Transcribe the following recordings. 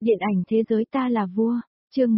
Điện ảnh thế giới ta là vua, chương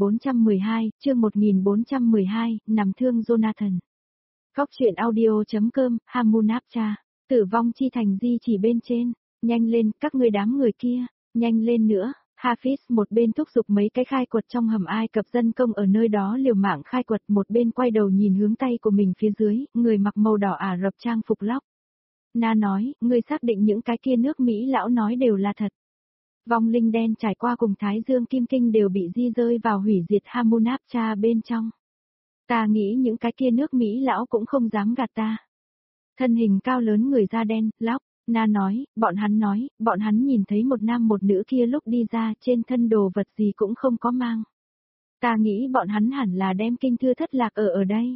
1412, nằm thương Jonathan. Góc truyện audio.com, Hamunapcha, tử vong chi thành di chỉ bên trên, nhanh lên, các ngươi đám người kia, nhanh lên nữa. Hafiz một bên thúc giục mấy cái khai quật trong hầm Ai Cập dân công ở nơi đó liều mạng khai quật, một bên quay đầu nhìn hướng tay của mình phía dưới, người mặc màu đỏ Ả Rập trang phục lóc. Na nói, ngươi xác định những cái kia nước Mỹ lão nói đều là thật. Vong linh đen trải qua cùng Thái Dương Kim Kinh đều bị di rơi vào hủy diệt Hamunapcha bên trong. Ta nghĩ những cái kia nước Mỹ lão cũng không dám gạt ta. Thân hình cao lớn người da đen, lóc, Na nói, bọn hắn nhìn thấy một nam một nữ kia lúc đi ra trên thân đồ vật gì cũng không có mang. Ta nghĩ bọn hắn hẳn là đem kinh thư thất lạc ở đây.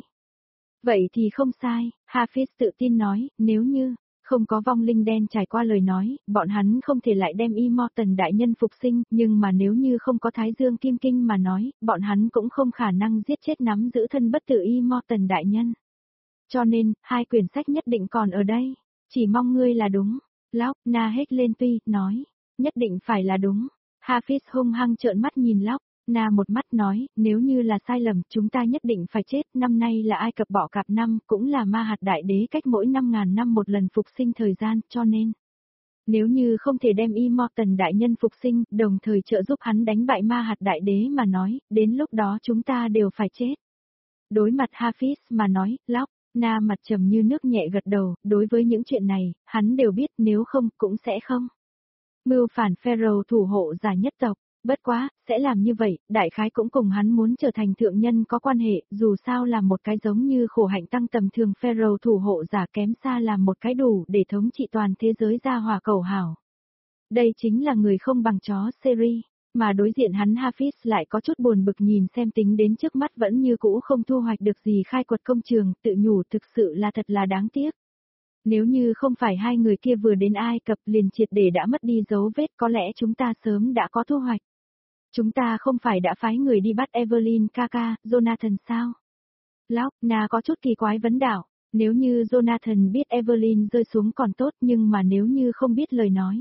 Vậy thì không sai, Hafiz tự tin nói, nếu như không có vong linh đen trải qua lời nói, bọn hắn không thể lại đem Immortan đại nhân phục sinh, nhưng mà nếu như không có Thái Dương Kim Kinh mà nói, bọn hắn cũng không khả năng giết chết nắm giữ thân bất tử Immortan đại nhân. Cho nên, hai quyển sách nhất định còn ở đây, chỉ mong ngươi là đúng. Lóc, Na hết lên tuy, nói, nhất định phải là đúng. Hafiz hung hăng trợn mắt nhìn Lóc. Na một mắt nói, nếu như là sai lầm, chúng ta nhất định phải chết, năm nay là Ai Cập bọ cạp năm, cũng là ma hạt đại đế cách mỗi 5.000 năm một lần phục sinh thời gian, cho nên, nếu như không thể đem Immortan đại nhân phục sinh, đồng thời trợ giúp hắn đánh bại ma hạt đại đế mà nói, đến lúc đó chúng ta đều phải chết. Đối mặt Hafiz mà nói, Lóc, Na mặt trầm như nước nhẹ gật đầu, đối với những chuyện này, hắn đều biết nếu không, cũng sẽ không. Mưu phản Pharaoh thủ hộ giả nhất tộc. Bất quá, sẽ làm như vậy, đại khái cũng cùng hắn muốn trở thành thượng nhân có quan hệ, dù sao là một cái giống như khổ hạnh tăng tầm thường Pharaoh thủ hộ giả kém xa là một cái đủ để thống trị toàn thế giới ra hỏa cầu hảo. Đây chính là người không bằng chó series, mà đối diện hắn Hafiz lại có chút buồn bực nhìn xem tính đến trước mắt vẫn như cũ không thu hoạch được gì khai quật công trường, tự nhủ thực sự là thật là đáng tiếc. Nếu như không phải hai người kia vừa đến Ai Cập liền triệt để đã mất đi dấu vết, có lẽ chúng ta sớm đã có thu hoạch. Chúng ta không phải đã phái người đi bắt Evelyn Kaka, Jonathan sao? Lóc, Na có chút kỳ quái vấn đạo, nếu như Jonathan biết Evelyn rơi xuống còn tốt, nhưng mà nếu như không biết lời nói.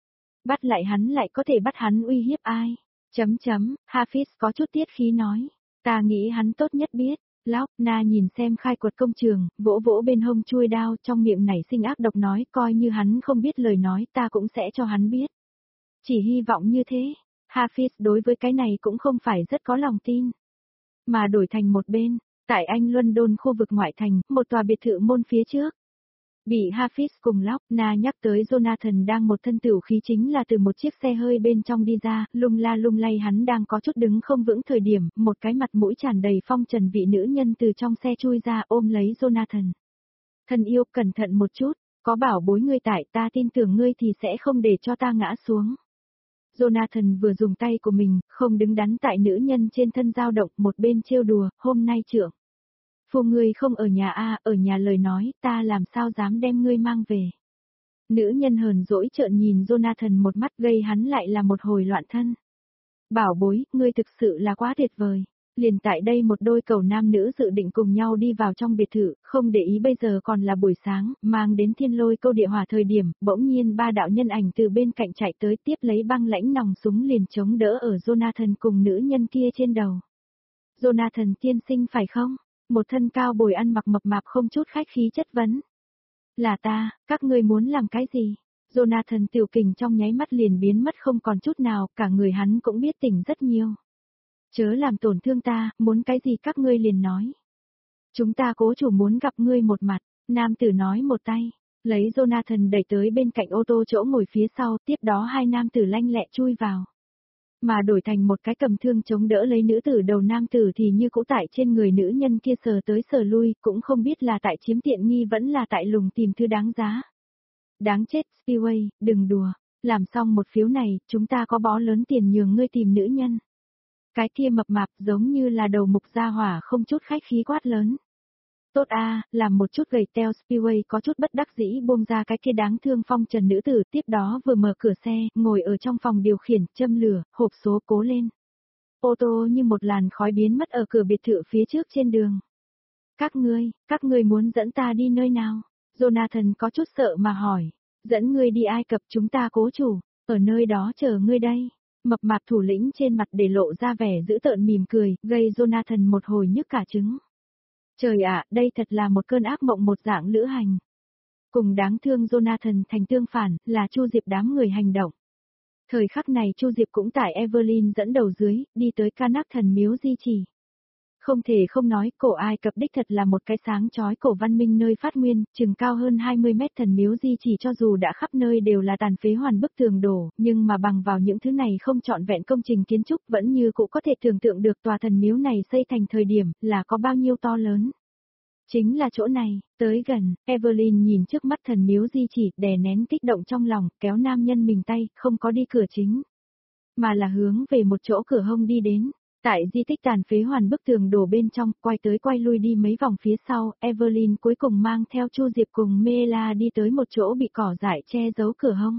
Bắt lại hắn lại có thể bắt hắn uy hiếp ai? Hafiz có chút tiết khí nói, ta nghĩ hắn tốt nhất biết. Lóc, Na nhìn xem khai quật công trường, vỗ vỗ bên hông chuôi đao, trong miệng nảy sinh ác độc nói, coi như hắn không biết lời nói, ta cũng sẽ cho hắn biết. Chỉ hy vọng như thế. Hafiz đối với cái này cũng không phải rất có lòng tin. Mà đổi thành một bên, tại Anh London khu vực ngoại thành, một tòa biệt thự môn phía trước. Bị Hafiz cùng Lóc, Na nhắc tới Jonathan đang một thân tửu khí chính là từ một chiếc xe hơi bên trong đi ra, lung la lung lay hắn đang có chút đứng không vững thời điểm, một cái mặt mũi tràn đầy phong trần vị nữ nhân từ trong xe chui ra ôm lấy Jonathan. Thân yêu, cẩn thận một chút, có bảo bối ngươi tại, ta tin tưởng ngươi thì sẽ không để cho ta ngã xuống. Jonathan vừa dùng tay của mình, không đứng đắn tại nữ nhân trên thân dao động, một bên trêu đùa, hôm nay trưởng. Phu ngươi không ở nhà ở nhà lời nói, ta làm sao dám đem ngươi mang về. Nữ nhân hờn dỗi trợn nhìn Jonathan một mắt gây hắn lại là một hồi loạn thân. Bảo bối, ngươi thực sự là quá tuyệt vời. Liền tại đây một đôi cầu nam nữ dự định cùng nhau đi vào trong biệt thự, không để ý bây giờ còn là buổi sáng, mang đến thiên lôi câu địa hỏa thời điểm, bỗng nhiên ba đạo nhân ảnh từ bên cạnh chạy tới tiếp lấy băng lãnh nòng súng liền chống đỡ ở Jonathan cùng nữ nhân kia trên đầu. Jonathan tiên sinh phải không? Một thân cao bồi ăn mặc mập mạp không chút khách khí chất vấn. Là ta, các ngươi muốn làm cái gì? Jonathan tiểu kình trong nháy mắt liền biến mất không còn chút nào, cả người hắn cũng biết tỉnh rất nhiều. Chớ làm tổn thương ta, muốn cái gì các ngươi liền nói. Chúng ta cố chủ muốn gặp ngươi một mặt, nam tử nói một tay, lấy Jonathan đẩy tới bên cạnh ô tô chỗ ngồi phía sau, tiếp đó hai nam tử lanh lẹ chui vào. Mà đổi thành một cái cầm thương chống đỡ lấy nữ tử đầu nam tử thì như cũ tại trên người nữ nhân kia sờ tới sờ lui, cũng không biết là tại chiếm tiện nghi vẫn là tại lùng tìm thứ đáng giá. Đáng chết, Spiway, đừng đùa, làm xong một phiếu này, chúng ta có bó lớn tiền nhường ngươi tìm nữ nhân. Cái kia mập mạp giống như là đầu mục gia hỏa không chút khách khí quát lớn. Tốt làm một chút gầy teo Spiway có chút bất đắc dĩ buông ra cái kia đáng thương phong trần nữ tử, tiếp đó vừa mở cửa xe, ngồi ở trong phòng điều khiển, châm lửa, hộp số cố lên. Ô tô như một làn khói biến mất ở cửa biệt thự phía trước trên đường. Các ngươi muốn dẫn ta đi nơi nào? Jonathan có chút sợ mà hỏi. Dẫn ngươi đi Ai Cập, chúng ta cố chủ, ở nơi đó chờ ngươi đây. Mập mạp thủ lĩnh trên mặt để lộ ra vẻ dữ tợn mỉm cười, gây Jonathan một hồi nhức cả trứng. Trời ạ, đây thật là một cơn ác mộng một dạng lữ hành. Cùng đáng thương Jonathan thành tương phản, là Chu Diệp đám người hành động. Thời khắc này Chu Diệp cũng tại Evelyn dẫn đầu dưới, đi tới Karnak thần miếu di chỉ. Không thể không nói, cổ Ai Cập đích thật là một cái sáng chói cổ văn minh nơi phát nguyên, chừng cao hơn 20 mét thần miếu di chỉ cho dù đã khắp nơi đều là tàn phế hoàn bức tường đổ, nhưng mà bằng vào những thứ này không trọn vẹn công trình kiến trúc vẫn như cũng có thể tưởng tượng được tòa thần miếu này xây thành thời điểm là có bao nhiêu to lớn. Chính là chỗ này, tới gần, Evelyn nhìn trước mắt thần miếu di chỉ, đè nén kích động trong lòng, kéo nam nhân mình tay, không có đi cửa chính, mà là hướng về một chỗ cửa hông đi đến. Tại di tích tàn phế hoàn bức tường đổ bên trong, quay tới quay lui đi mấy vòng phía sau, Evelyn cuối cùng mang theo Chu Diệp cùng Mela đi tới một chỗ bị cỏ dại che giấu cửa hông.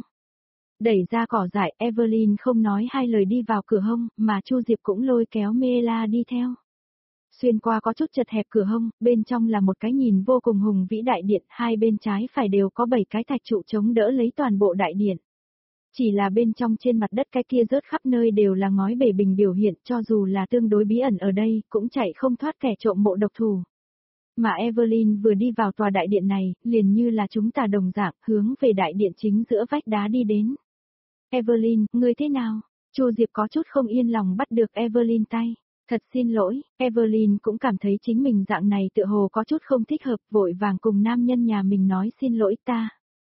Đẩy ra cỏ dại, Evelyn không nói hai lời đi vào cửa hông, mà Chu Diệp cũng lôi kéo Mela đi theo. Xuyên qua có chút chật hẹp cửa hông, bên trong là một cái nhìn vô cùng hùng vĩ đại điện, hai bên trái phải đều có 7 cái thạch trụ chống đỡ lấy toàn bộ đại điện. Chỉ là bên trong trên mặt đất cái kia rớt khắp nơi đều là ngói bể bình biểu hiện, cho dù là tương đối bí ẩn ở đây, cũng chạy không thoát kẻ trộm mộ độc thủ. Mà Evelyn vừa đi vào tòa đại điện này, liền như là chúng ta đồng dạng, hướng về đại điện chính giữa vách đá đi đến. Evelyn, ngươi thế nào? Chu Diệp có chút không yên lòng bắt được Evelyn tay. Thật xin lỗi, Evelyn cũng cảm thấy chính mình dạng này tựa hồ có chút không thích hợp, vội vàng cùng nam nhân nhà mình nói xin lỗi ta.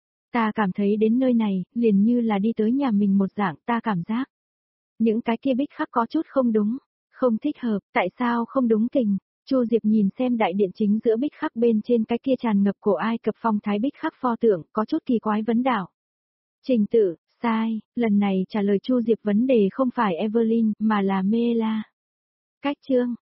Ta cảm thấy đến nơi này, liền như là đi tới nhà mình một dạng, ta cảm giác. Những cái kia bích khắc có chút không đúng, không thích hợp, tại sao không đúng tình? Chu Diệp nhìn xem đại điện chính giữa bích khắc bên trên cái kia tràn ngập cổ Ai Cập phong thái bích khắc pho tượng, có chút kỳ quái vấn đảo. Trình tự, sai, lần này trả lời Chu Diệp vấn đề không phải Evelyn, mà là Mela. Cách chương,